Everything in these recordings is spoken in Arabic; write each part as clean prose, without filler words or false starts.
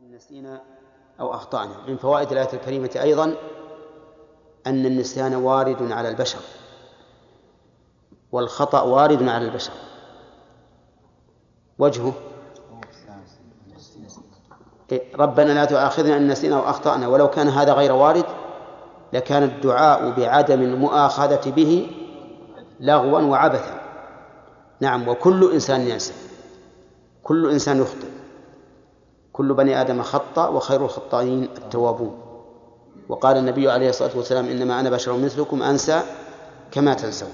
نسينا أو أخطأنا. من فوائد الآية الكريمة أيضا أن النسيان وارد على البشر والخطأ وارد على البشر. وجهه ربنا لا تؤاخذنا إن نسينا أو أخطأنا، ولو كان هذا غير وارد لكان الدعاء بعدم المؤاخذة به لغوا وعبثا. نعم، وكل إنسان ينسى، كل إنسان يخطئ، كل بني آدم خطأ وخير الخطائين التوابون. وقال النبي عليه الصلاة والسلام إنما أنا بشر مثلكم أنسى كما تنسون.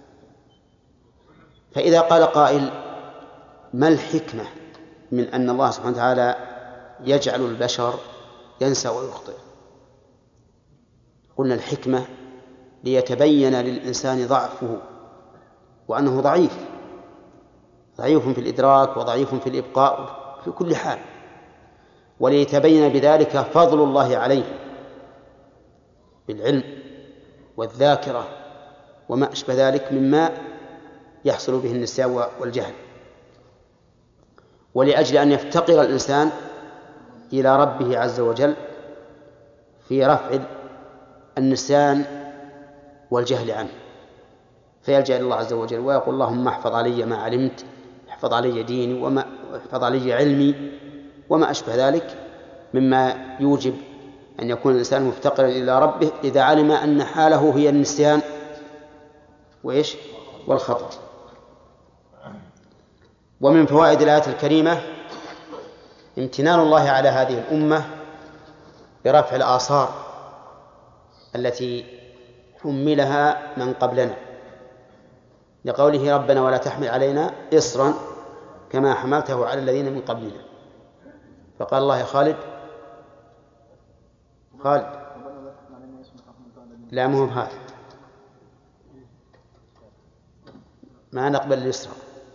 فإذا قال قائل ما الحكمة من أن الله سبحانه وتعالى يجعل البشر ينسى ويخطئ؟ قلنا الحكمة ليتبين للإنسان ضعفه وأنه ضعيف في الإدراك وضعيف في الإبقاء في كل حال، وليتبين بذلك فضل الله عليه بالعلم والذاكرة وما أشبه ذلك مما يحصل به النسيان والجهل، ولأجل أن يفتقر الإنسان إلى ربه عز وجل في رفع النسيان والجهل عنه، فيلجأ إلى الله عز وجل ويقول اللهم احفظ علي ما علمت، احفظ علي ديني واحفظ علي علمي وما أشبه ذلك مما يوجب أن يكون الإنسان مفتقرا إلى ربه إذا علم أن حاله هي النسيان والخطأ. ومن فوائد الآية الكريمة امتنان الله على هذه الأمة برفع الآثار التي حملها من قبلنا، لقوله ربنا ولا تحمل علينا إصرا كما حملته على الذين من قبلنا. فقال الله يا خالد لا مهم هذا ما نقبل الإصرا.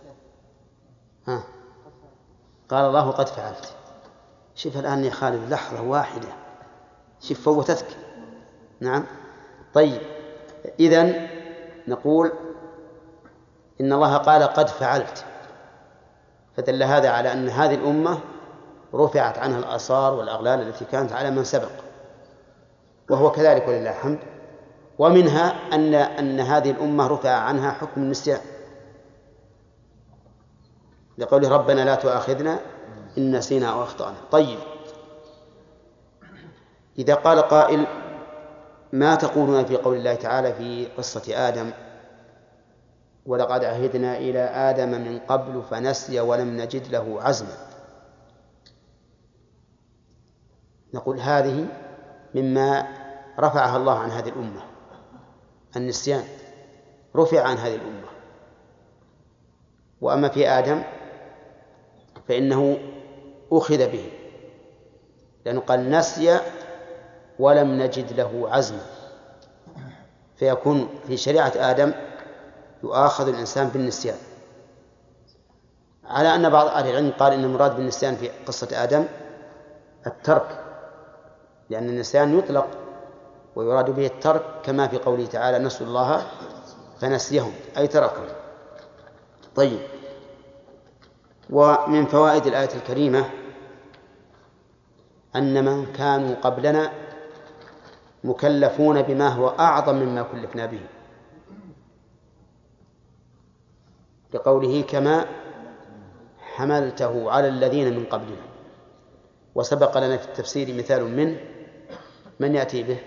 قال الله قد فعلت. شوف الآن يا خالد لحظة واحدة، شوف فوتتك. نعم. طيب إذن نقول إن الله قال قد فعلت، فدل هذا على أن هذه الأمة رفعت عنها الآثار والأغلال التي كانت على من سبق، وهو كذلك ولله الحمد. ومنها أن هذه الأمة رفع عنها حكم النسيان لقوله ربنا لا تؤاخذنا إن نسينا أو أخطأنا. طيب إذا قال قائل ما تقولون في قول الله تعالى في قصة آدم ولقد عهدنا إلى آدم من قبل فنسي ولم نجد له عزما؟ نقول هذه مما رفعها الله عن هذه الأمة، النسيان رفع عن هذه الأمة. وأما في آدم فإنه أخذ به، لأنه قال نسي ولم نجد له عزما، فيكون في شريعة آدم يؤاخذ الإنسان بالنسيان، على أن بعض أهل العلم قال إن المراد بالنسيان في قصة آدم الترك، لأن النسيان يطلق ويراد به الترك كما في قوله تعالى نسوا الله فنسيهم أي تركهم. طيب، ومن فوائد الآية الكريمة أن من كانوا قبلنا مكلفون بما هو أعظم مما كلفنا به، لقوله كما حملته على الذين من قبلنا. وسبق لنا في التفسير مثال منه، من يأتي به؟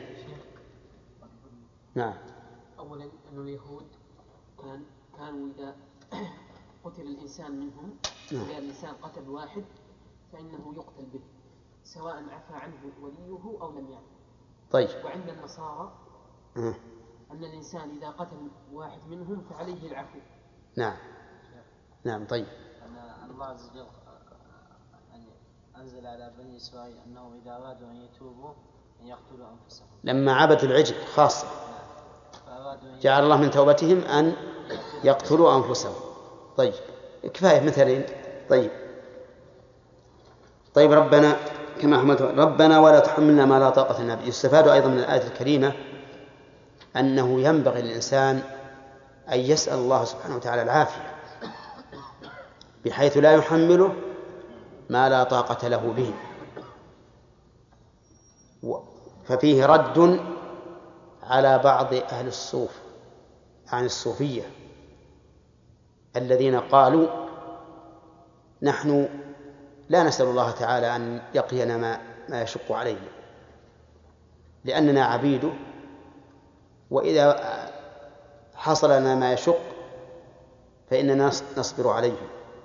نعم. أولا أن اليهود كانوا إذا قتل الإنسان منهم إذا الإنسان قتل واحد فإنه يقتل به سواء عفى عنه وليه أو لم يعفو. طيب. وعند النصارى أن الإنسان إذا قتل واحد منهم فعليه العفو. نعم. طيب. أن الله عز وجل أنزل على بني إسرائيل أنه إذا أرادوا أن يتوبوا أن يقتلوا أنفسهم لما عبدوا العجل خاصة جعل الله من توبتهم أن يقتلوا أنفسهم. طيب كفاية مثلين. طيب ربنا كما حملت ربنا ولا تحملنا ما لا طاقة لنا به. يستفاد أيضا من الآية الكريمة أنه ينبغي للإنسان أن يسأل الله سبحانه وتعالى العافية بحيث لا يحمله ما لا طاقة له به، ففيه رد على بعض أهل الصوف عن الصوفية الذين قالوا نحن لا نسأل الله تعالى أن يقينا ما يشق علينا لأننا عبيده، وإذا حصل لنا ما يشق فإننا نصبر عليه.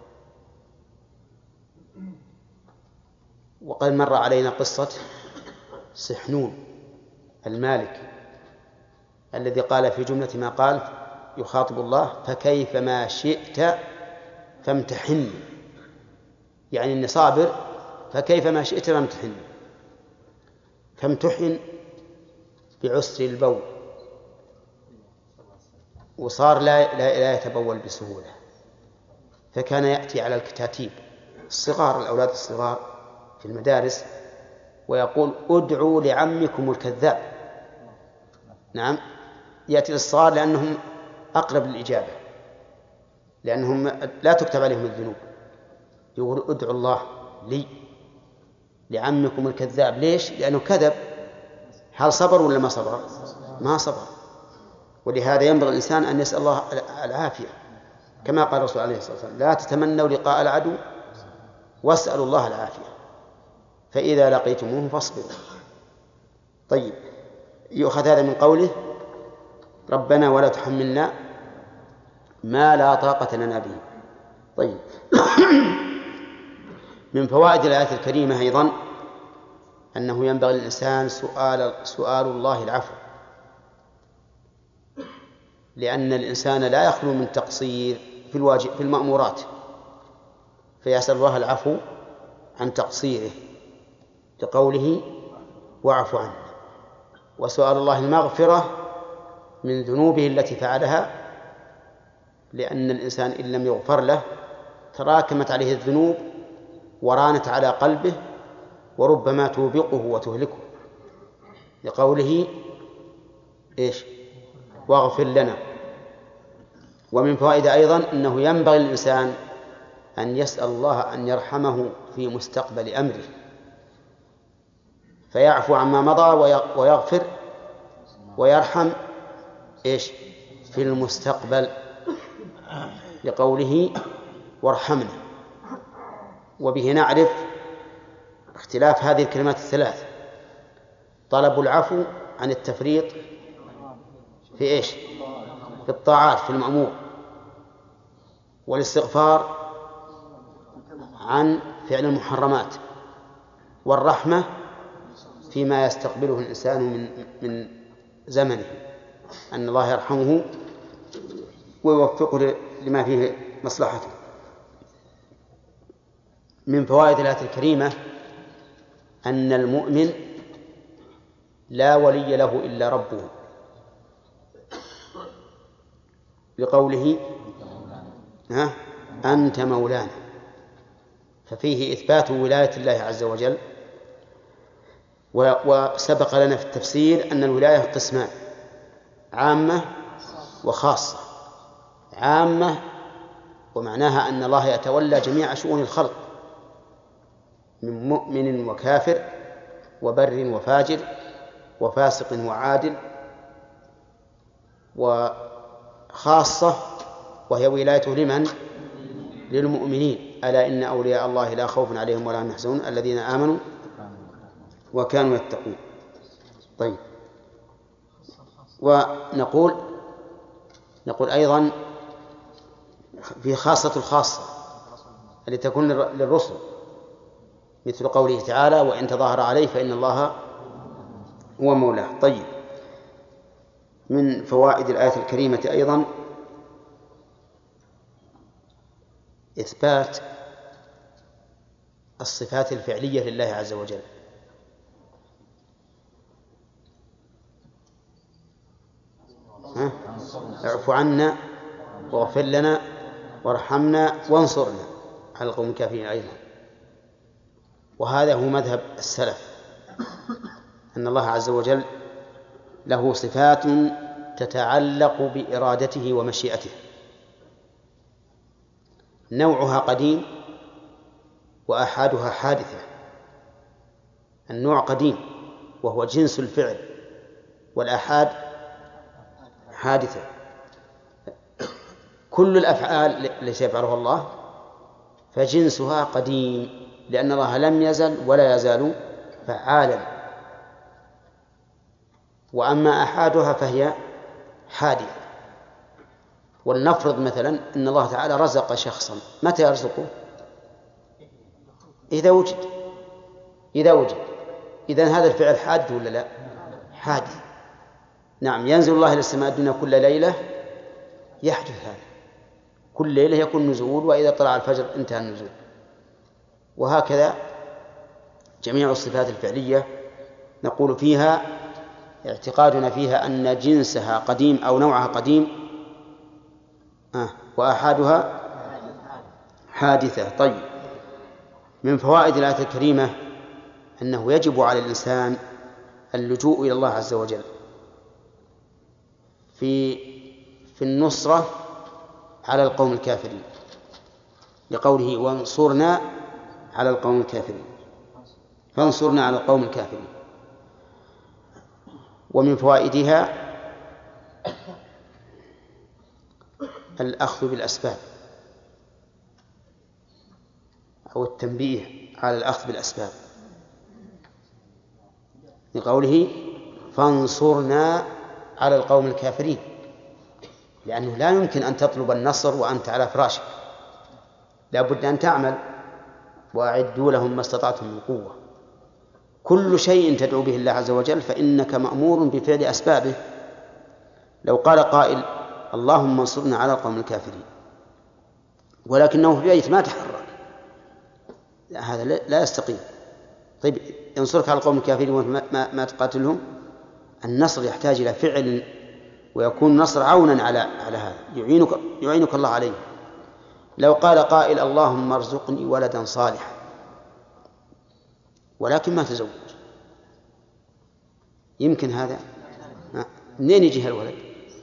وقد مر علينا قصة سحنون المالك الذي قال في جملة ما قال يخاطب الله فكيف ما شئت فامتحني، يعني إني صابر فكيف ما شئت فامتحني، فامتحن بعسر البول وصار لا يتبول بسهولة، فكان يأتي على الكتاتيب الصغار الأولاد الصغار في المدارس ويقول ادعوا لعمكم الكذاب. نعم، يأتي للصغار لأنهم أقرب للإجابة، لأنهم لا تكتب عليهم الذنوب، يقول ادعوا الله لي لعمكم الكذاب. ليش؟ لأنه كذب. هل صبر ولا ما صبر؟ ما صبر. ولهذا ينبغي الإنسان أن يسأل الله العافية، كما قال الرسول عليه الصلاة والسلام لا تتمنوا لقاء العدو واسألوا الله العافية فإذا لقيتموه فاصبروا. طيب، يؤخذ هذا من قوله ربنا ولا تحملنا ما لا طاقة لنا به. طيب من فوائد الآية الكريمة أيضا أنه ينبغي للإنسان سؤال الله العفو، لأن الإنسان لا يخلو من تقصير في المأمورات، فيسأل الله العفو عن تقصيره لقوله واعف عنه، وسؤال الله المغفرة من ذنوبه التي فعلها، لأن الإنسان إن لم يغفر له تراكمت عليه الذنوب ورانت على قلبه وربما توبقه وتهلكه، لقوله إيش؟ واغفر لنا. ومن فوائد أيضا أنه ينبغي للإنسان أن يسأل الله أن يرحمه في مستقبل أمره، فيعفو عما مضى ويغفر ويرحم إيش؟ في المستقبل، لقوله وارحمنا. وبه نعرف اختلاف هذه الكلمات الثلاث: طلب العفو عن التفريط في إيش؟ في الطاعات في المأمور، والاستغفار عن فعل المحرمات، والرحمة فيما يستقبله الإنسان من زمنه، أن الله يرحمه ويوفقه لما فيه مصلحته. من فوائد الآية الكريمة أن المؤمن لا ولي له إلا ربه، لقوله أنت مولانا، ففيه إثبات ولاية الله عز وجل. وسبق لنا في التفسير أن الولاية قسمان: عامة وخاصة. عامة ومعناها أن الله يتولى جميع شؤون الخلق من مؤمن وكافر وبر وفاجر وفاسق وعادل. وخاصة وهي ولايته لمن؟ للمؤمنين: ألا إن أولياء الله لا خوف عليهم ولا هم يحزنون الذين آمنوا وكانوا يتقون. طيب، ونقول أيضا في خاصة الخاصة التي تكون للرسل، مثل قوله تعالى وإن تظاهر عليه فإن الله هو مولاه. طيب، من فوائد الآية الكريمة أيضا إثبات الصفات الفعلية لله عز وجل. اعف عنا واغفر لنا وارحمنا وانصرنا على القوم الكافرين أيضا. وهذا هو مذهب السلف، أن الله عز وجل له صفات تتعلق بإرادته ومشيئته، نوعها قديم وآحادها حادثة. النوع قديم وهو جنس الفعل، والآحاد حادثة. كل الأفعال التي يفعلها الله فجنسها قديم، لأن الله لم يزل ولا يزال فعالا. وأما آحادها فهي حادثة. ولنفرض مثلا أن الله تعالى رزق شخصا، متى يرزقه؟ إذا وجد. إذن هذا الفعل حادث ولا لا؟ حادث. نعم، ينزل الله إلى السماء الدنيا كل ليلة، يحدث هذا كل ليلة يكون نزول، وإذا طلع الفجر انتهى النزول. وهكذا جميع الصفات الفعلية نقول فيها اعتقادنا فيها أن جنسها قديم أو نوعها قديم، وآحادها حادثة. طيب، من فوائد الآية الكريمة أنه يجب على الإنسان اللجوء إلى الله عز وجل في النصرة على القوم الكافرين، لقوله وانصرنا على القوم الكافرين، فانصرنا على القوم الكافرين. ومن فوائدها الأخذ بالأسباب أو التنبيه على الأخذ بالأسباب، لقوله فانصرنا على القوم الكافرين، لأنه لا يمكن أن تطلب النصر وأنت على فراشك، لا بد أن تعمل. وأعدوا لهم ما استطعتم من قوة. كل شيء تدعو به الله عز وجل فإنك مأمور بفعل أسبابه. لو قال قائل اللهم انصرنا على القوم الكافرين ولكنه في بيت ما تحرك، هذا لا يستقيم. طيب، ينصرك على القوم الكافرين وما تقاتلهم؟ النصر يحتاج إلى فعل، ويكون نصر عونا على هذا، يعينك الله عليه. لو قال قائل اللهم ارزقني ولدا صالحا ولكن ما تزوج، يمكن هذا؟ منين يجي الولد؟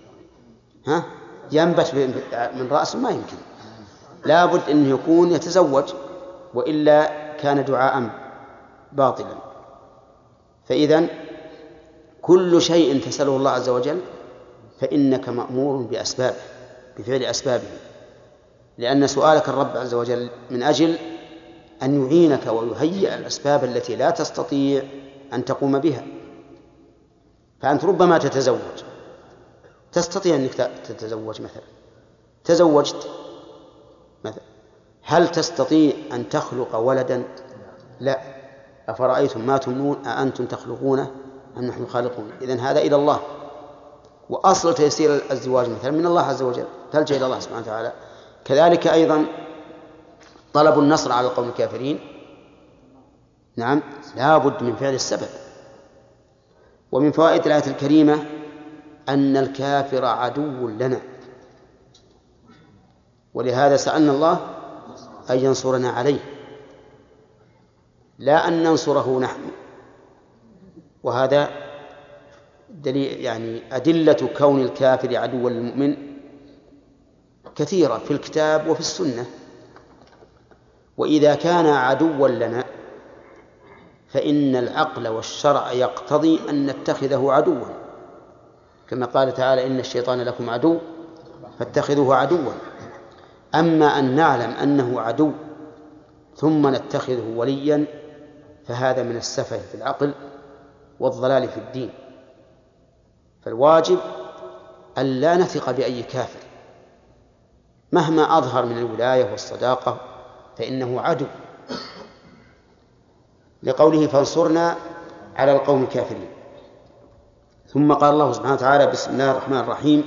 ينبت من رأسه؟ ما يمكن، لا بد أن يكون يتزوج، وإلا كان دعاء باطلا. فإذن كل شيء تسأله الله عز وجل فإنك مأمور بأسبابه، بفعل أسبابه، لأن سؤالك الرب عز وجل من أجل أن يعينك ويهيئ الأسباب التي لا تستطيع أن تقوم بها. فأنت ربما تستطيع أنك تتزوج مثلا، تزوجت مثلا، هل تستطيع أن تخلق ولدا؟ لا. أفرأيتم ما تمنون أأنتم تخلقونه أم نحن الخالقون؟ إذن هذا إلى الله. وأصل تيسير الزواج مثلا من الله عز وجل، تلجأ إلى الله سبحانه وتعالى. كذلك أيضا طلب النصر على القوم الكافرين، نعم، لا بد من فعل السبب. ومن فوائد الآية الكريمة أن الكافر عدو لنا، ولهذا سألنا الله أن ينصرنا عليه، لا أن ننصره نحن. وهذا دليل، يعني أدلة كون الكافر عدوا للمؤمن كثيرة في الكتاب وفي السنة. وإذا كان عدوا لنا فإن العقل والشرع يقتضي أن نتخذه عدوا، كما قال تعالى إن الشيطان لكم عدو فاتخذوه عدوا. أما أن نعلم أنه عدو ثم نتخذه وليا فهذا من السفه في العقل والضلال في الدين. فالواجب أن لا نثق بأي كافر مهما أظهر من الولاية والصداقة، فإنه عدو، لقوله فانصرنا على القوم الكافرين. ثم قال الله سبحانه وتعالى بسم الله الرحمن الرحيم.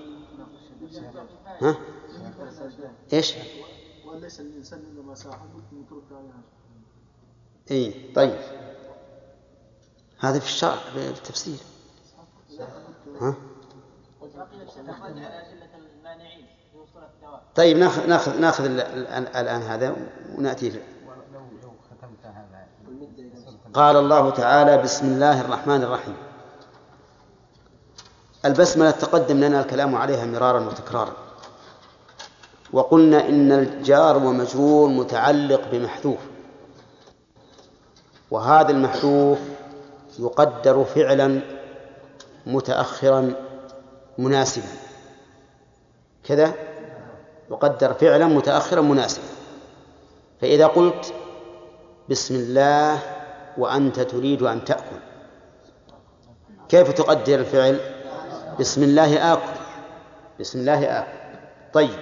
إيش؟ وليس الإنسان إنما ساعة يترك طيب، هذا في الشرع في التفسير. طيب، ناخذ الآن هذا ونأتي. قال الله تعالى بسم الله الرحمن الرحيم. البسملة تقدم لنا الكلام عليها مرارا وتكرارا، وقلنا إن الجار ومجرور متعلق بمحذوف، وهذا المحذوف يقدر فعلا متأخرا مناسبا كذا، يقدر فعلا متأخرا مناسبا. فإذا قلت بسم الله وأنت تريد أن تأكل، كيف تقدر الفعل؟ بسم الله آكل، بسم الله آكل. طيب،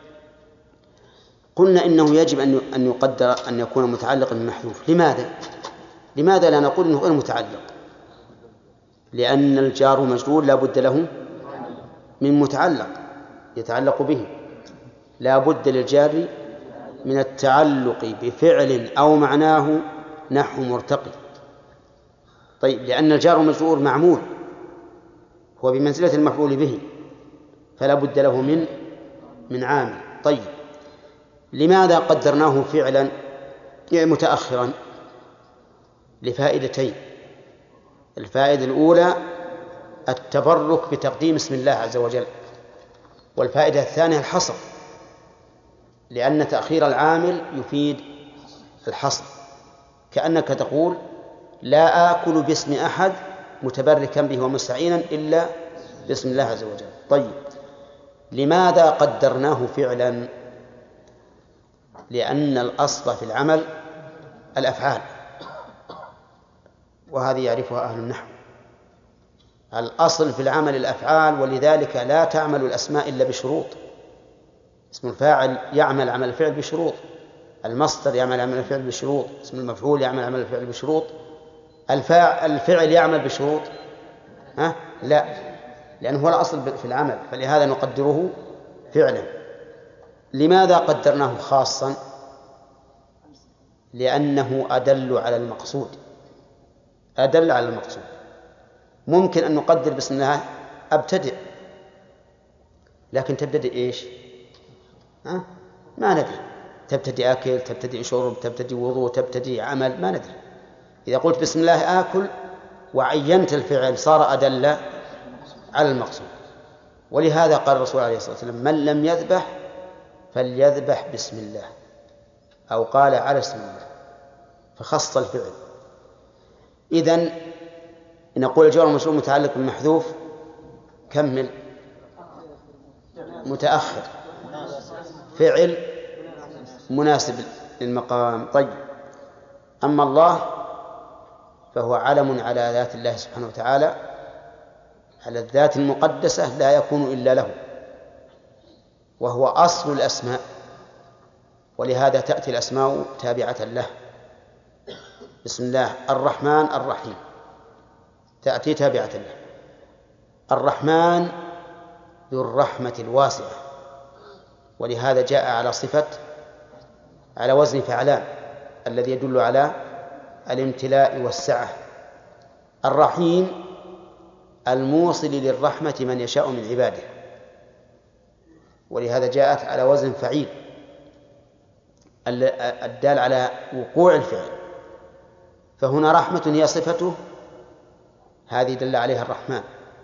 قلنا إنه يجب أن يقدر أن يكون متعلقا بالمحذوف. لماذا لا نقول إنه غير متعلق؟ لأن الجار مجرور لا بد له من متعلق يتعلق به، لا بد للجار من التعلق بفعل أو معناه نحو مرتقي. طيب، لأن الجار مجرور معمول، هو بمنزلة المفعول به، فلا بد له من عامل. طيب، لماذا قدرناه فعلا متأخرا؟ لفائدتين. الفائدة الأولى التبرك بتقديم اسم الله عز وجل، والفائدة الثانية الحصر، لأن تأخير العامل يفيد الحصر، كأنك تقول لا آكل باسم أحد متبركا به ومستعينا إلا باسم الله عز وجل. طيب، لماذا قدرناه فعلا؟ لأن الأصل في العمل الأفعال، وهذه يعرفها أهل النحو. الأصل في العمل الأفعال، ولذلك لا تعمل الأسماء إلا بشروط. اسم الفاعل يعمل عمل الفعل بشروط، المصدر يعمل عمل الفعل بشروط، اسم المفعول يعمل عمل الفعل بشروط. الفعل يعمل بشروط؟ لا، لأنه هو الأصل في العمل، فلهذا نقدره فعلا. لماذا قدرناه خاصا؟ لأنه أدل على المقصود، أدل على المقصود. ممكن أن نقدر بسم الله أبتدئ، لكن تبتدئ إيش؟ ما ندري، تبتدئ أكل، تبتدئ شرب، تبتدئ وضوء، تبتدئ عمل، ما ندري. إذا قلت بسم الله آكل وعينت الفعل صار أدل على المقصود. ولهذا قال الرسول عليه الصلاة والسلام من لم يذبح فليذبح بسم الله، أو قال على اسم الله، فخص الفعل. إذن نقول الجار والمجرور متعلق بالمحذوف، كمل. متأخر، فعل مناسب للمقام. طيب، أما الله فهو علم على ذات الله سبحانه وتعالى، على الذات المقدسة لا يكون إلا له، وهو أصل الأسماء، ولهذا تأتي الأسماء تابعة له. بسم الله الرحمن الرحيم تأتي تابعة له. الرحمن ذو الرحمة الواسعة، ولهذا جاء على صفة على وزن فعلان الذي يدل على الامتلاء والسعة. الرحيم الموصل للرحمة من يشاء من عباده، ولهذا جاءت على وزن فعيل الدال على وقوع الفعل. فهنا رحمة هي صفته، هذه دل عليها الرحمن،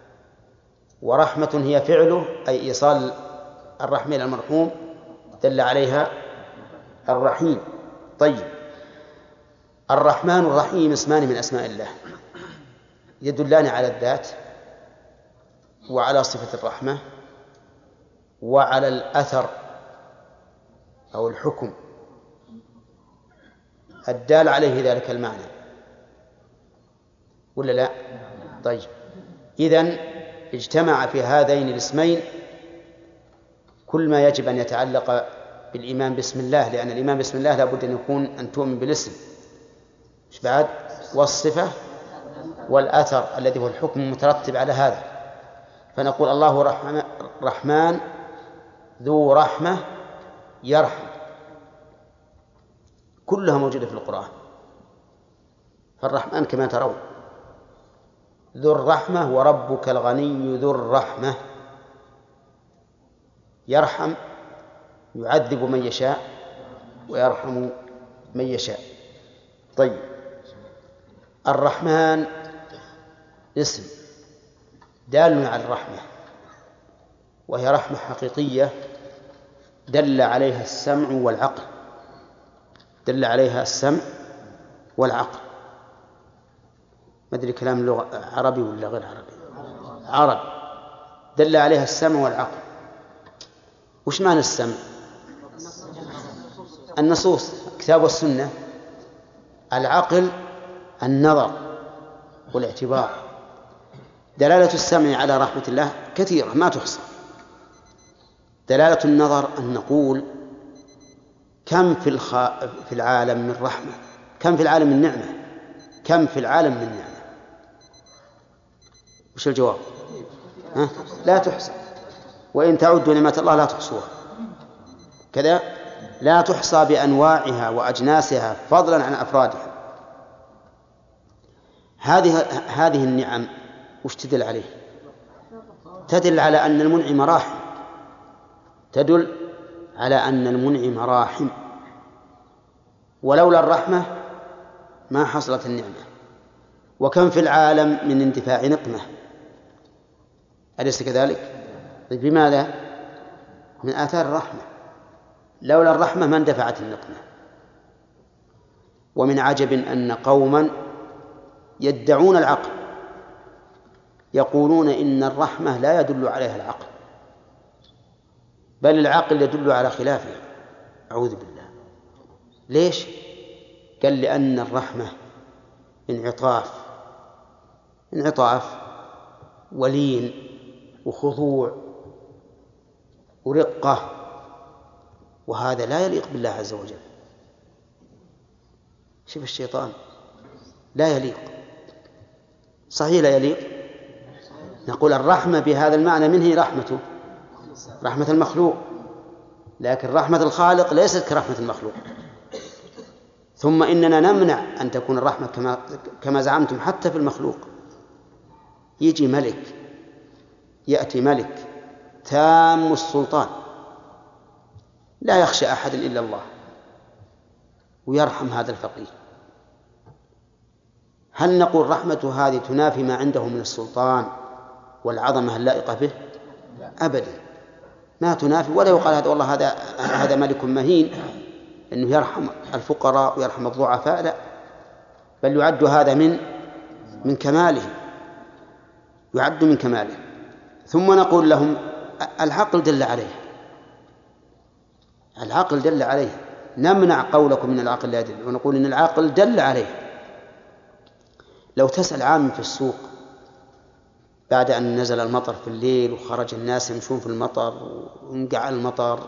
ورحمة هي فعله أي إيصال الرحمة إلى المرحوم دل عليها الرحيم. طيب، الرحمن والرحيم اسمان من أسماء الله يدلان على الذات وعلى صفة الرحمة وعلى الأثر أو الحكم الدال عليه ذلك المعنى، ولا لا؟ طيب، إذن اجتمع في هذين الاسمين كل ما يجب أن يتعلق بالإيمان باسم الله، لأن الإيمان باسم الله لا بد أن يكون أن تؤمن بالاسم، مش بعد؟ والصفة والأثر الذي هو الحكم المترتب على هذا. فنقول الله رحمن ذو رحمة يرحم، كلها موجودة في القرآن. فالرحمن كما ترون ذو الرحمة، وربك الغني ذو الرحمة، يرحم يعذب من يشاء ويرحم من يشاء. طيب، الرحمن اسم دال على الرحمة، وهي رحمة حقيقية دل عليها السمع والعقل، دل عليها السمع والعقل. ما أدري كلام لغة عربي ولا غير عربي، عربي، دل عليها السمع والعقل. وش معنى السمع؟ النصوص، كتاب والسنة. العقل النظر والاعتبار. دلالة السمع على رحمة الله كثيرة ما تحصى. دلالة النظر أن نقول كم في العالم من رحمة، كم في العالم من نعمة، كم في العالم من نعمة. وش الجواب؟ لا تحصى. وإن تعدوا نعمة الله لا تحصوها. كذا لا تحصى بأنواعها وأجناسها فضلا عن أفرادها. هذه النعم وش تدل عليه؟ تدل على أن المنعم راحم، تدل على أن المنعم راحم، ولولا الرحمة ما حصلت النعمة. وكم في العالم من اندفاع نقمة، أليس كذلك؟ طيب بماذا؟ من آثار الرحمة. لولا الرحمة ما اندفعت النقمة. ومن عجب أن قوما يدعون العقل يقولون إن الرحمة لا يدل عليها العقل، بل العقل يدل على خلافه. أعوذ بالله. ليش؟ قال لأن الرحمة انعطاف ولين وخضوع ورقة، وهذا لا يليق بالله عز وجل. شوف الشيطان، لا يليق، صحيح لا يليق. نقول الرحمة بهذا المعنى منه رحمته، رحمة المخلوق، لكن رحمة الخالق ليست كرحمة المخلوق. ثم إننا نمنع أن تكون الرحمة كما زعمتم حتى في المخلوق. يجي ملك، يأتي ملك تام السلطان لا يخشى أحد إلا الله ويرحم هذا الفقير، هل نقول رحمة هذه تنافي ما عنده من السلطان والعظمة اللائقة به؟ أبدا ما تنافي. ولا يقال هذا والله هذا ملك مهين أنه يرحم الفقراء ويرحم الضعفاء، لا، بل يعد هذا من كماله، يعد من كماله. ثم نقول لهم العقل دل عليه، العقل دل عليه، نمنع قولكم من العقل لا يدل، ونقول إن العقل دل عليه. لو تسأل عام في السوق بعد أن نزل المطر في الليل وخرج الناس يمشون في المطر وانقع المطر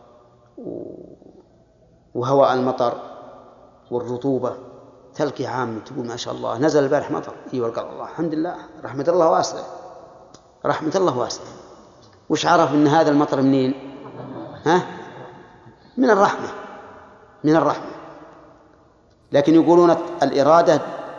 وهواء المطر والرطوبة، تلقي عام تقول ما شاء الله نزل البارح مطر، ايوه قال الله الحمد لله رحمة الله واسعة، رحمة الله واسعة. وش عرف ان هذا المطر منين؟ من الرحمة، من الرحمة. لكن يقولون الإرادة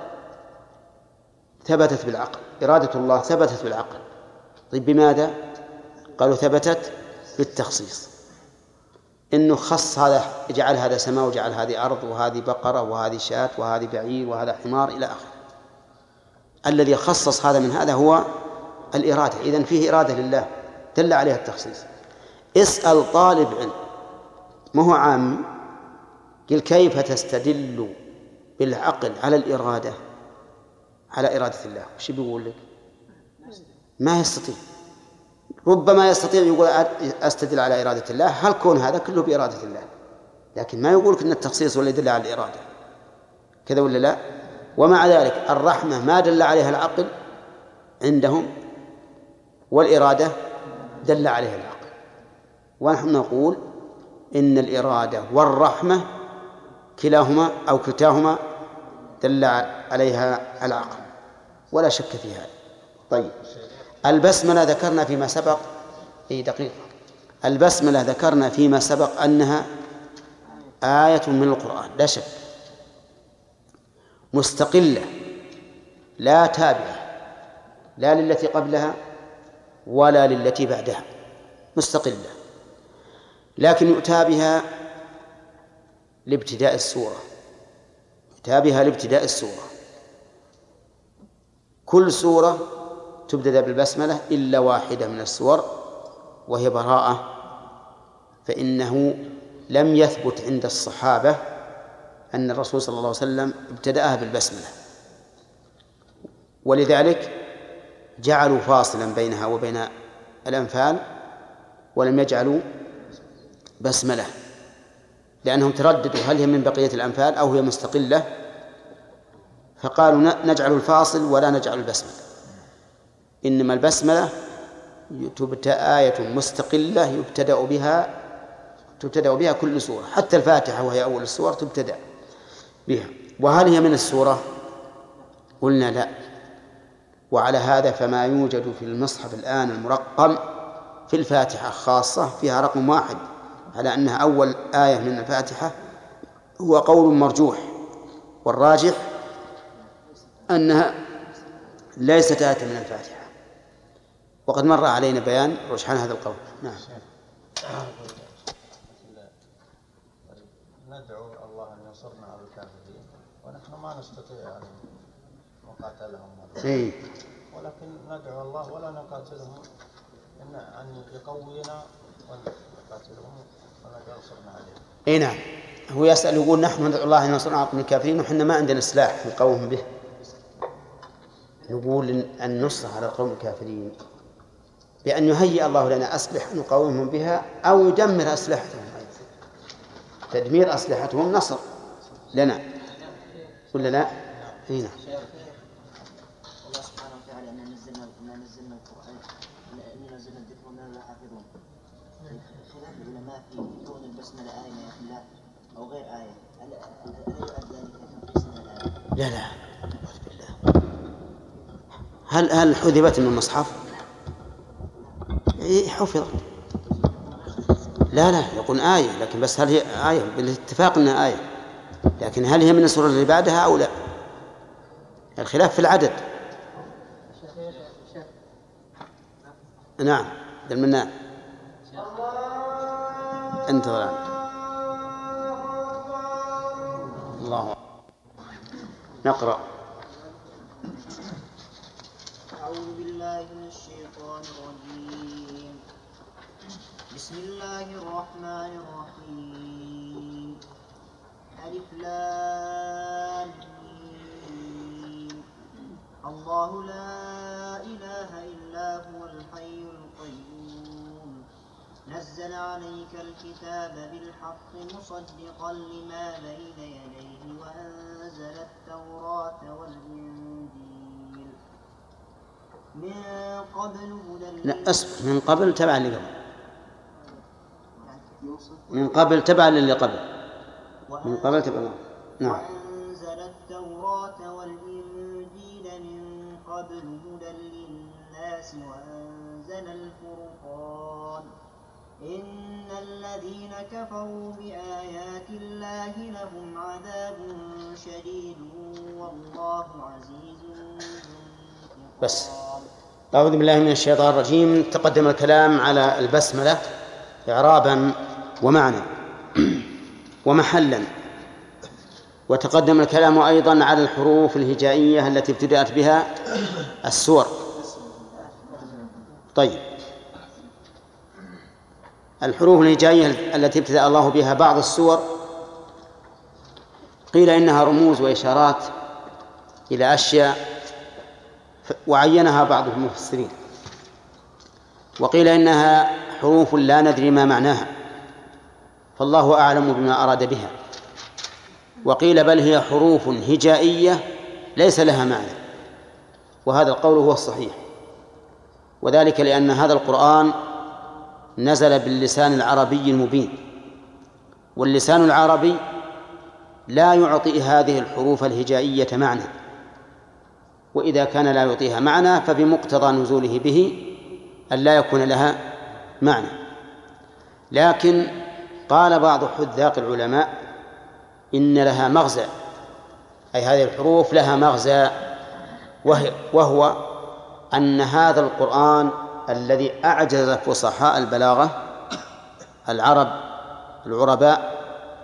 ثبتت بالعقل، إرادة الله ثبتت بالعقل. طيب بماذا؟ قالوا ثبتت بالتخصيص، إنه خص هذا، جعل هذا سماء وجعل هذه أرض وهذه بقرة وهذه شاة وهذه بعير وهذا حمار إلى آخره. الذي خصص هذا من هذا هو الإرادة. إذن فيه إرادة لله دل عليها التخصيص. اسأل طالب علم ما هو عام، قل كيف تستدل بالعقل على الإرادة، على إرادة الله، وش بيقول لك؟ ما يستطيع. ربما يستطيع يقول أستدل على إرادة الله، هل كون هذا كله بإرادة الله، لكن ما يقول أن التخصيص ولا يدل على الإرادة، كذا ولا لا؟ ومع ذلك الرحمة ما دل عليها العقل عندهم، والإرادة دل عليها العقل. ونحن نقول إن الإرادة والرحمة كلاهما أو كلتاهما دل عليها العقل، ولا شك في هذا. طيب البسملة ذكرنا فيما سبق، دقيقة، البسملة ذكرنا فيما سبق أنها آية من القرآن لا شك، مستقلة لا تابعة لا للتي قبلها ولا للتي بعدها، مستقلة، لكن يؤتى بها لابتداء السورة، يؤتى بها لابتداء السورة. كل سورة تبتدأ بالبسملة إلا واحدة من السور وهي براءة، فإنه لم يثبت عند الصحابة أن الرسول صلى الله عليه وسلم ابتدأها بالبسملة، ولذلك جعلوا فاصلا بينها وبين الأنفال ولم يجعلوا بسملة، لأنهم ترددوا هل هي من بقية الأنفال أو هي مستقلة، فقالوا نجعل الفاصل ولا نجعل البسملة. إنما البسملة آية مستقلة تبتدأ بها كل سورة، حتى الفاتحة وهي أول السور تبتدأ بها. وهل هي من السورة؟ قلنا لا. وعلى هذا فما يوجد في المصحف الآن المرقم في الفاتحة خاصة فيها رقم 1 على أنها أول آية من الفاتحة هو قول مرجوح، والراجح أنها ليست آية من الفاتحة، وقد مر علينا بيان رجحان هذا القول. نعم. ندعو الله أن ينصرنا على الكافرين ونحن ما نستطيع أن نقاتلهم، ولكن ندعو الله ولا نقاتلهم، أن يقوينا ونقاتلهم وننصرنا عليهم. اي نعم. هو يسأل يقول نحن ندعو الله أن ينصرنا على الكافرين وحنا ما عندنا سلاح نقوم به. نقول النصر على القوم الكافرين بأن يهيئ الله لنا أسلحة نقاومهم بها أو يدمر أسلحتهم. تدمير أسلحتهم نصر لنا ولا لا؟ هنا الله سبحانه وتعالى أن نزلنا القرآن أن نزلنا الذكر وإنا له حافظون. خلاف العلماء في كون البسملة آية من الله أو غير آية، ألا يؤدى ذلك تنقيص من الآية؟ لا هل حذفت من المصحف؟ حفظت. لا يقول آية، لكن بس هل هي آية؟ بالاتفاق أنها آية، لكن هل هي من السورة اللي بعدها أو لا؟ الخلاف في العدد. نعم المنان انتظر الله. نقرأ. أعوذ بالله من الشيطان الرجيم. بسم الله الرحمن الرحيم. ألف لام ميم. الله لا إله إلا هو الحي القيوم نزل عليك الكتاب بالحق مصدقا لما بين يديه وأنزل التوراة والإنجيل من قبل هدى. لا أصبر، من قبل تبع اللي قبل، من قبل تبع اللي قبل، من قبل تبع. نعم. وأنزل التوراة والإنجيل من قبل هدى للناس وأنزل الفرقان إن الذين كفروا بآيات الله لهم عذاب شديد والله عزيز ذو انتقام. بس أعوذ بالله من الشيطان الرجيم. تقدم الكلام على البسملة إعرابا ومعنى ومحلا، وتقدم الكلام أيضا على الحروف الهجائية التي ابتدأت بها السور. طيب، الحروف الهجائية التي ابتدأ الله بها بعض السور قيل إنها رموز وإشارات إلى أشياء وعينها بعض المفسرين، وقيل إنها حروف لا ندري ما معناها فالله أعلم بما أراد بها، وقيل بل هي حروف هجائية ليس لها معنى، وهذا القول هو الصحيح، وذلك لأن هذا القرآن نزل باللسان العربي المبين، واللسان العربي لا يعطي هذه الحروف الهجائية معنى، وإذا كان لا يعطيها معنى فبمقتضى نزوله به أن لا يكون لها معنى. لكن قال بعض حذاق العلماء إن لها مغزى، أي هذه الحروف لها مغزى، وهو أن هذا القرآن الذي أعجز فصحاء البلاغة العرب العرباء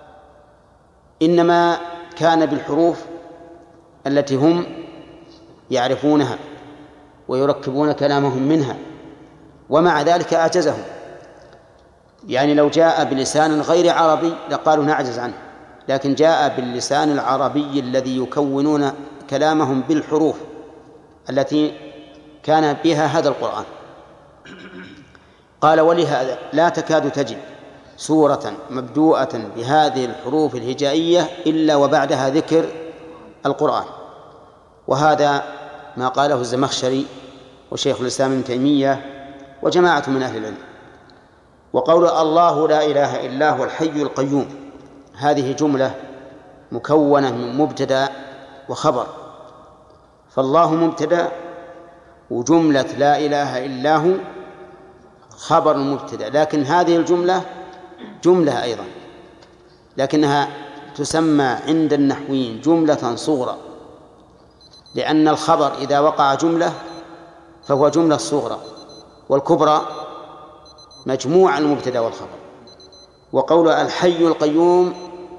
إنما كان بالحروف التي هم يعرفونها ويركبون كلامهم منها، ومع ذلك أعجزهم. يعني لو جاء بلسان غير عربي لقالوا نعجز عنه، لكن جاء باللسان العربي الذي يكونون كلامهم بالحروف التي كان بها هذا القرآن. قال ولهذا لا تكاد تجد سورة مبدوءة بهذه الحروف الهجائية إلا وبعدها ذكر القرآن. وهذا ما قاله الزمخشري وشيخ الإسلام ابن تيمية وجماعة من أهل العلم. وقول الله لا إله إلا هو الحي القيوم هذه جملة مكونة من مبتدأ وخبر، فالله مبتدأ وجملة لا إله إلا هو خبر مبتدأ، لكن هذه الجملة جملة أيضا، لكنها تسمى عند النحويين جملة صغرى، لأن الخبر إذا وقع جملة فهو جملة صغرى، والكبرى مجموع المبتدأ والخبر. وقول الحي القيوم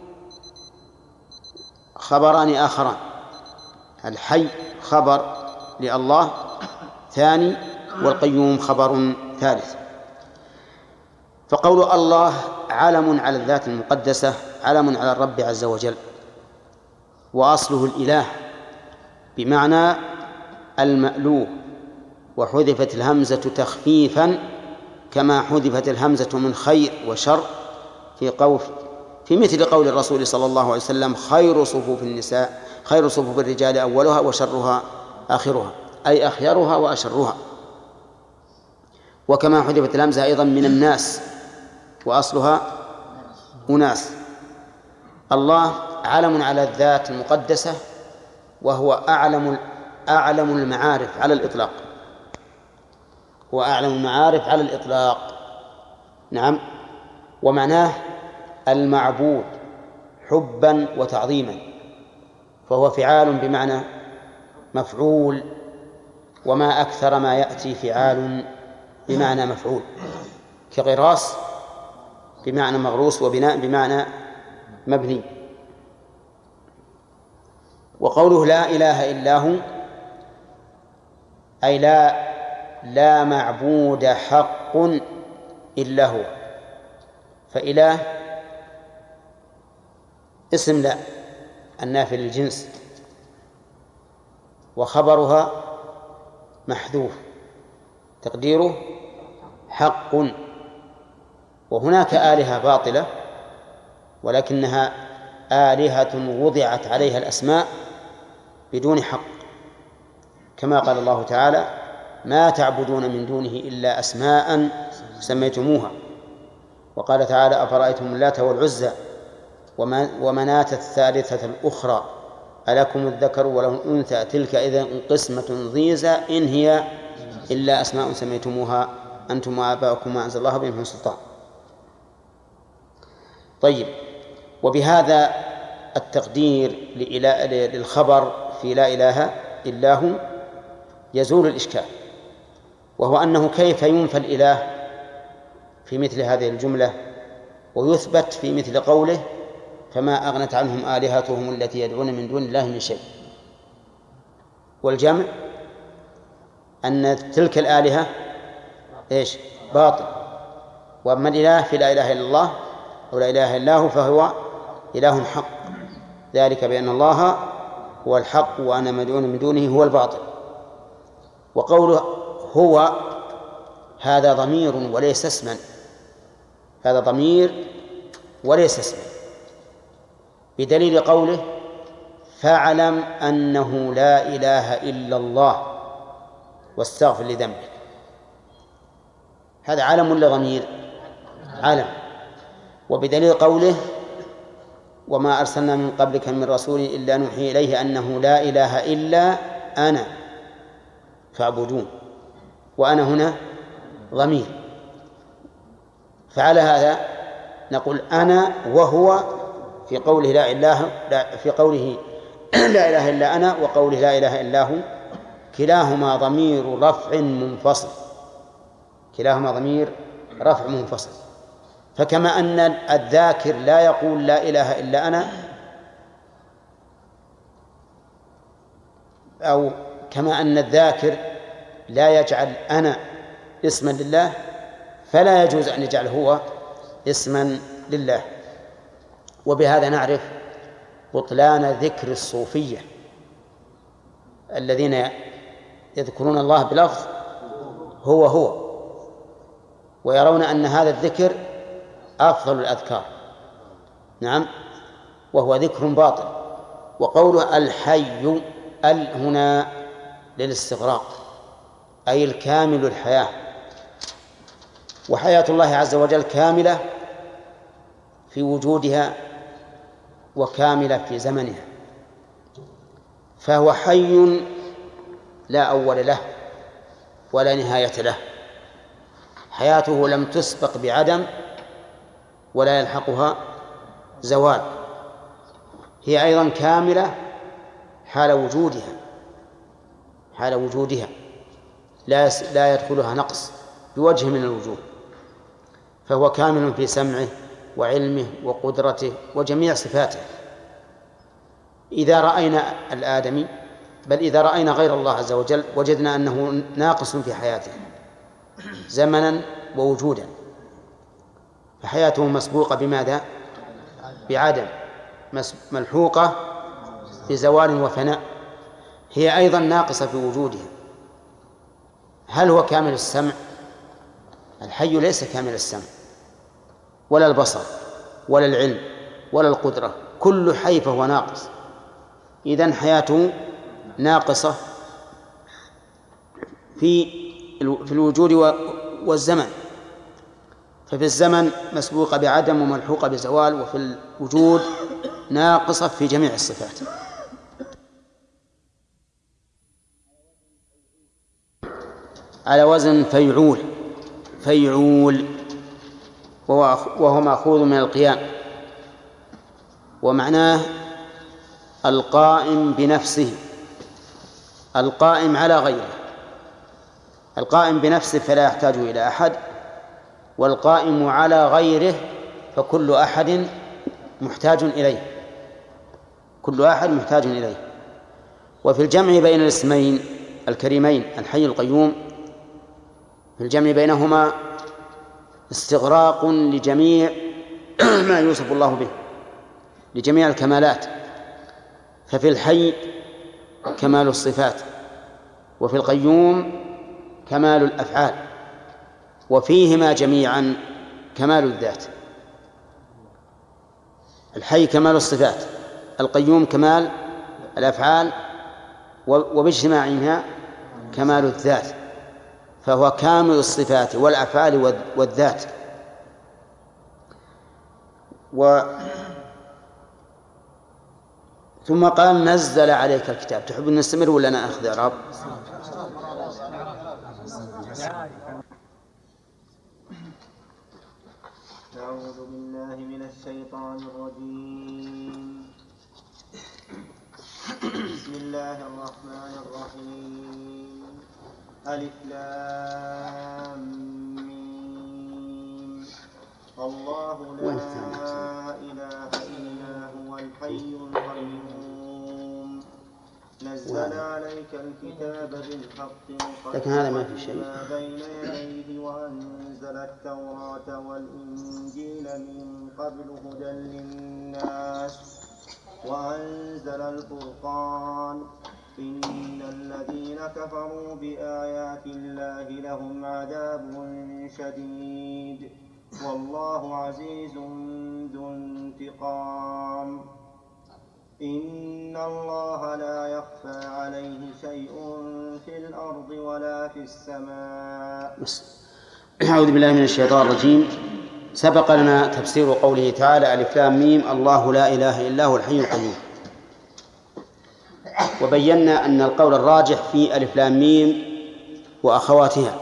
خبران آخران، الحي خبر لله ثاني، والقيوم خبر ثالث. فقول الله علم على الذات المقدسة، علم على الرب عز وجل، وأصله الإله بمعنى المألوه، وحذفت الهمزة تخفيفا كما حذفت الهمزة من خير وشر في مثل قول الرسول صلى الله عليه وسلم خير صفوف النساء خير صفوف الرجال أولها وشرها آخرها، أي أخيرها وأشرها. وكما حذفت الهمزة أيضا من الناس وأصلها أناس. الله علم على الذات المقدسة، وهو أعلم المعارف على الإطلاق، هو أعلم المعارف على الإطلاق. نعم. ومعناه المعبود حبا وتعظيما، فهو فعال بمعنى مفعول، وما أكثر ما يأتي فعال بمعنى مفعول، كغراس بمعنى مغروس، وبناء بمعنى مبني. وقوله لا إله إلا هو أي لا معبود حق إلا هو. فإله اسم لا النافي للجنس، وخبرها محذوف تقديره حق. وهناك آلهة باطلة ولكنها آلهة وضعت عليها الأسماء بدون حق، كما قال الله تعالى ما تعبدون من دونه إلا أسماء سميتموها. وقال تعالى أفرأيتم اللات والعزى ومناة الثالثة الأخرى ألكم الذكر وله الأنثى تلك إذا قسمة ضيزى إن هي إلا أسماء سميتموها أنتم وآباؤكم ما أنزل الله بهم من سلطان. طيب، وبهذا التقدير للخبر في لا إله إلا هو يزول الإشكال، وهو أنه كيف ينفى الإله في مثل هذه الجملة ويثبت في مثل قوله فما أغنت عنهم آلهتهم التي يدعون من دون الله من شيء. والجمع أن تلك الآلهة إيش؟ باطل. وأما الإله في لا إله إلا الله أو لا إله إلا هو فهو إله حق، ذلك بأن الله هو الحق وأن ما دون من دونه هو الباطل. وقوله هو هذا ضمير وليس اسما، هذا ضمير وليس اسما، بدليل قوله فاعلم أنه لا إله إلا الله واستغفر لذنبك. هذا علم ولا ضمير؟ علم. وبدليل قوله وما أرسلنا من قبلك من رسول إلا نوحي إليه أنه لا إله إلا أنا فاعبدون، وأنا هنا ضمير. فعلى هذا نقول أنا وهو في قوله لا إله في قوله لا إله إلا أنا وقوله لا إله إلا هو كلاهما ضمير رفع منفصل، كلاهما ضمير رفع منفصل. فكما أن الذاكر لا يقول لا إله إلا أنا، أو كما أن الذاكر لا يجعل أنا اسما لله، فلا يجوز أن يجعل هو اسما لله. وبهذا نعرف بطلان ذكر الصوفية الذين يذكرون الله بلفظ هو ويرون أن هذا الذكر أفضل الأذكار. نعم، وهو ذكر باطل. وقوله الحي هنا للاستغراق، أي الكامل الحياة، وحياة الله عز وجل كاملة في وجودها وكاملة في زمنها، فهو حي لا أول له ولا نهاية له. حياته لم تسبق بعدم ولا يلحقها زوال، هي أيضا كاملة حال وجودها لا يدخلها نقص بوجه من الوجوه، فهو كامل في سمعه وعلمه وقدرته وجميع صفاته. إذا رأينا الآدمي، بل إذا رأينا غير الله عز وجل، وجدنا أنه ناقص في حياته زمنا ووجودا، فحياته مسبوقة بماذا؟ بعدم، ملحوقة بزوال وفناء. هي أيضا ناقصة في وجودها. هل هو كامل السمع؟ الحي ليس كامل السمع ولا البصر ولا العلم ولا القدرة، كل حي فهو ناقص. إذن حياته ناقصة في الوجود والزمن، ففي الزمن مسبوقة بعدم وملحوقة بزوال، وفي الوجود ناقصة في جميع الصفات. على وزن فيعول وهو مأخوذ من القيام، ومعناه القائم بنفسه، القائم على غيره. القائم بنفسه فلا يحتاج إلى أحد، والقائم على غيره فكل أحد محتاج إليه، كل أحد محتاج إليه. وفي الجمع بين الاسمين الكريمين الحي القيوم، في الجمع بينهما استغراق لجميع ما يوصف الله به، لجميع الكمالات. ففي الحي كمال الصفات، وفي القيوم كمال الأفعال، وفيهما جميعا كمال الذات. الحي كمال الصفات، القيوم كمال الأفعال، وباجتماعها كمال الذات، فهو كامل الصفات والأفعال والذات. ثم قال نزل عليك الكتاب. تحب أن نستمر ولا أنا أخذ إعراب؟ أعوذ بالله من الشيطان الرجيم. بسم الله الرحمن الرحيم. ألف لام ميم. الله لا إله إلا هو الحي القيوم نزل عليك الكتاب بالحق لكن هذا ما في شيء. ما بين يديه وأنزل التوراة والإنجيل من قبل هدى للناس وأنزل الفرقان إن الذين كفروا بآيات الله لهم عذاب شديد والله عزيز ذو انتقام. إن الله لا يخفى عليه شيء في الأرض ولا في السماء. أعوذ بالله من الشيطان الرجيم. سبق لنا تفسير قوله تعالى ألف لام ميم الله لا إله إلا هو الحي القيوم، وبينا أن القول الراجح في ألف لام ميم وأخواتها.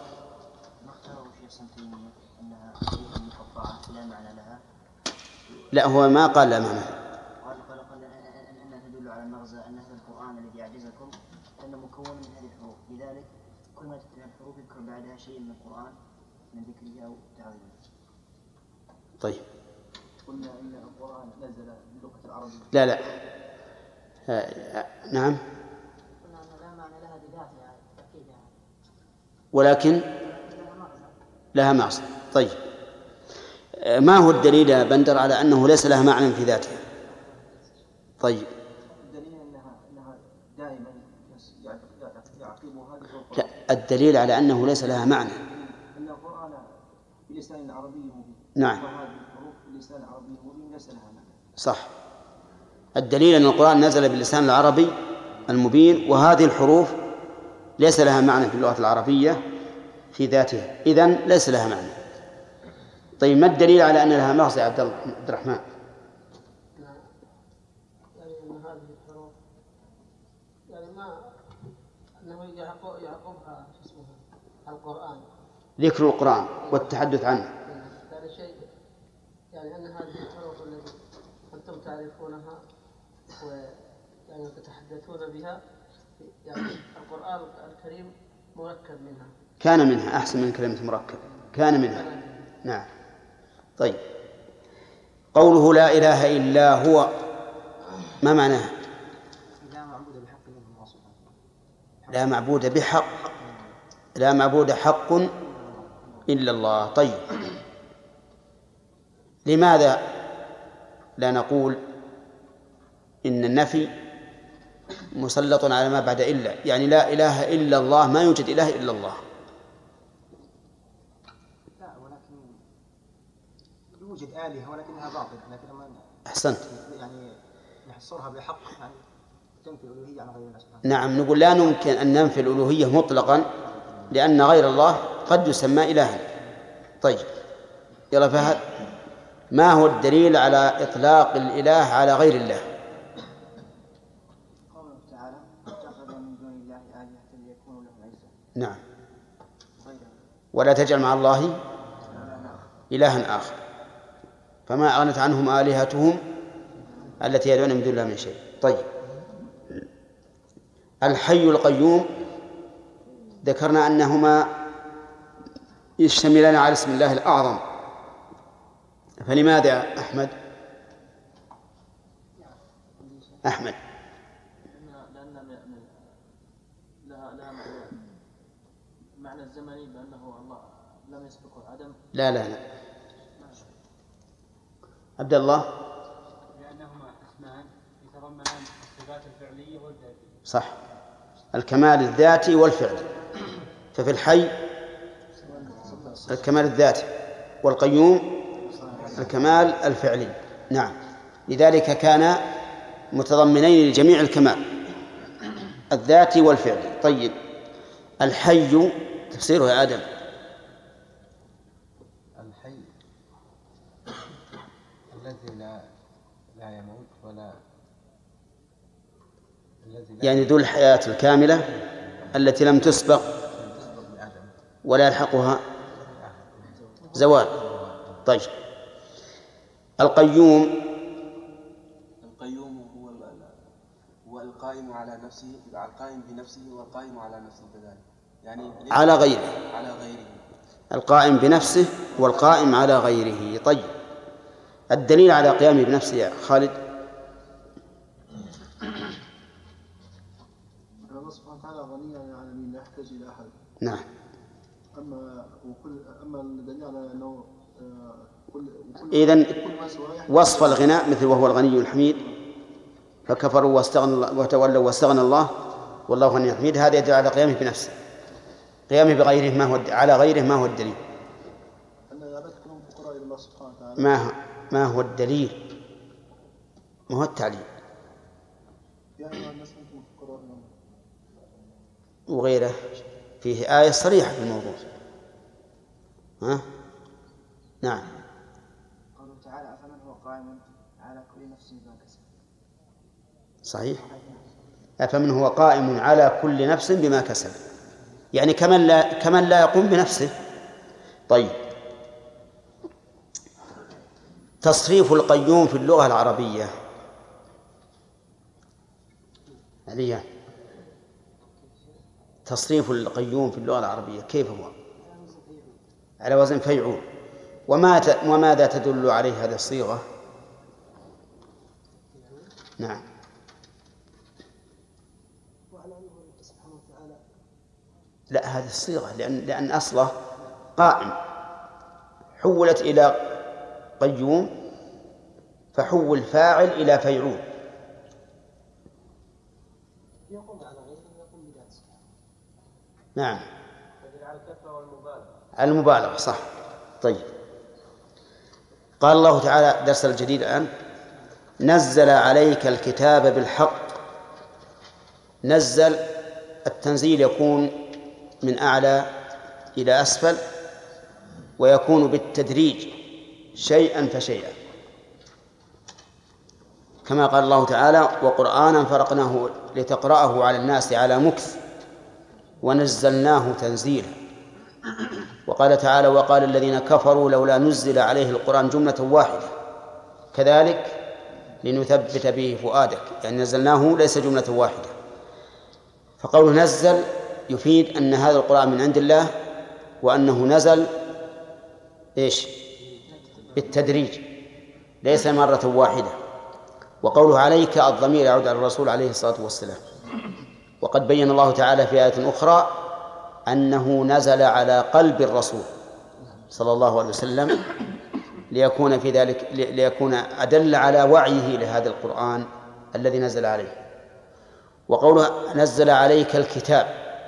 لا، هو ما قال لا معنى. أنها تدل على المغزى أن هذا القرآن الذي يعجزكم أنه مكون من هذه الحروف، لذلك كل ما تتبع الحروف يذكر بعدها شيء من القرآن من ذكره أو تعظيمه. طيب. قلنا إن القرآن نزل باللغة العربية. لا. نعم. قلنا أن لا معنى لها بذاتها تأكيدها، ولكن لها مغزى. طيب، ما هو الدليل يا بندر على أنه ليس لها معنى في ذاتها؟ طيب. الدليل أنها دائما يعقب هذه القرآن. الدليل على أنه ليس لها معنى أن القرآن بلسان عربي مبين. نعم وهذه الحروف بلسان عربي مبين ليس لها معنى. صح. الدليل أن القرآن نزل باللسان العربي المبين وهذه الحروف ليس لها معنى في اللغة العربية في ذاتها، إذن ليس لها معنى. طيب ما الدليل على أن لها مغزى يا عبد الرحمن؟ يعني أن هذه الحروف يعني ما أنه يعقبها شو اسمها القرآن، ذكر القرآن والتحدث عنه. هذا شيء يعني أن هذه الحروف التي أنتم تعرفونها ويعني تتحدثون بها يعني القرآن الكريم مركب منها. كان منها أحسن من كلمة مركب، كان منها. نعم. طيب قوله لا إله إلا هو ما معناه؟ لا معبود بحق إلا الله سبحانه. لا معبود بحق، لا معبود حق إلا الله. طيب لماذا لا نقول إن النفي مسلط على ما بعد إلا، يعني لا إله إلا الله، ما يوجد إله إلا الله. لا ولكن يوجد آلهة ولكنها باطلة، لكن لما أحسنت. يعني نحصرها بحق يعني تنفي الألوهية عن غير الله سبحانه. نعم نقول لا نمكن أن ننفي الألوهية مطلقا لأن غير الله قد يسمى إلها. طيب يلا فهد، ما هو الدليل على إطلاق الإله على غير الله؟ قوله تعالى اتخذ من دون الله آلهة ليكونوا له عزا. نعم. غيره ولا تجعل مع الله إلها آخر، فما أغنت عنهم آلهتهم التي يدعون من دون الله من شيء. طيب الحي القيوم ذكرنا أنهما يشتملان على اسم الله الأعظم، فلماذا يا أحمد؟ أحمد لأن لها معنى الزمني بأنه الله لم يسبقه عدم. لا عبد الله. لأنهما اسمان يتضمنان الصفات الفعلية والذاتية. صح، الكمال الذاتي والفعلي، ففي الحي الكمال الذاتي والقيوم الكمال الفعلي. نعم، لذلك كان متضمنين لجميع الكمال الذاتي والفعلي. طيب الحي تفسيره يا آدم؟ الحي الذي لا يموت ولا يعني ذو الحياة الكاملة التي لم تسبق ولا يلحقها زوال. طيب القيوم هو القائم على نفسه، القائم بنفسه والقائم على نفسه كذلك، يعني على غيره، القائم بنفسه والقائم على غيره. طيب الدليل على قيامه بنفسه يا خالد؟ الله سبحانه وتعالى غني عن العالمين لا يحتاج إلى أحد. نعم. أما الدليل على أنه إذن وصف الغناء مثل وهو الغني الحميد فكفروا وتولوا واستغنى الله والله غني حميد، هذا يدل على قيامه بنفسه. قيامه بغيره على غيره ما هو الدليل؟ ما هو الدليل؟ ما هو التعليل وغيره؟ فيه آية صريحة في الموضوع. ها؟ نعم. قوله تعالى أفمن هو قائم على كل نفس بما كسب. صحيح، أفمن هو قائم على كل نفس بما كسب، يعني كمن لا يقوم بنفسه. طيب تصريف القيوم في اللغة العربية عليا، تصريف القيوم في اللغة العربية كيف هو؟ على وزن فيعول. وماذا تدل عليه هذه الصيغة؟ نعم. لا، هذه الصيغة لأن أصله قائم حولت إلى قيوم فحول فاعل إلى فيعول. يقوم على غيره ويقوم بذاته. نعم. على الكثرة والمبالغة. المبالغة صح. طيب. قال الله تعالى درس الجديد الآن: نزل عليك الكتاب بالحق. نزل، التنزيل يكون من أعلى إلى أسفل، ويكون بالتدريج شيئا فشيئا، كما قال الله تعالى: وقرآنا فرقناه لتقرأه على الناس على مكث ونزلناه تنزيلا. وقال تعالى: وقال الذين كفروا لولا نزل عليه القرآن جملة واحدة كذلك لنثبت به فؤادك، يعني نزلناه ليس جملة واحدة. فقوله نزل يفيد أن هذا القرآن من عند الله، وأنه نزل إيش؟ بالتدريج، ليس مرة واحدة. وقوله عليك الضمير يعود على الرسول عليه الصلاة والسلام. وقد بين الله تعالى في آية أخرى أنه نزل على قلب الرسول صلى الله عليه وسلم ليكون في ذلك ليكون أدل على وعيه لهذا القرآن الذي نزل عليه. وقوله نزل عليك الكتاب،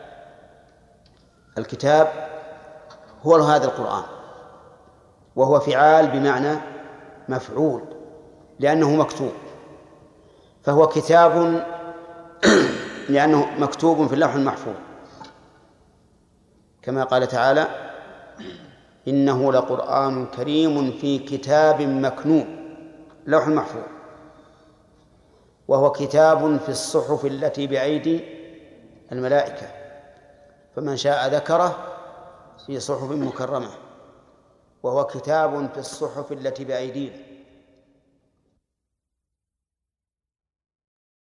الكتاب هو هذا القرآن، وهو فعال بمعنى مفعول لأنه مكتوب، فهو كتاب لأنه مكتوب في اللوح المحفوظ، كما قال تعالى: إنه لقرآن كريم في كتاب مكنون، لوح المحفوظ. وهو كتاب في الصحف التي بأيدي الملائكة، فمن شاء ذكره في صحف مكرمة. وهو كتاب في الصحف التي بأيدينا،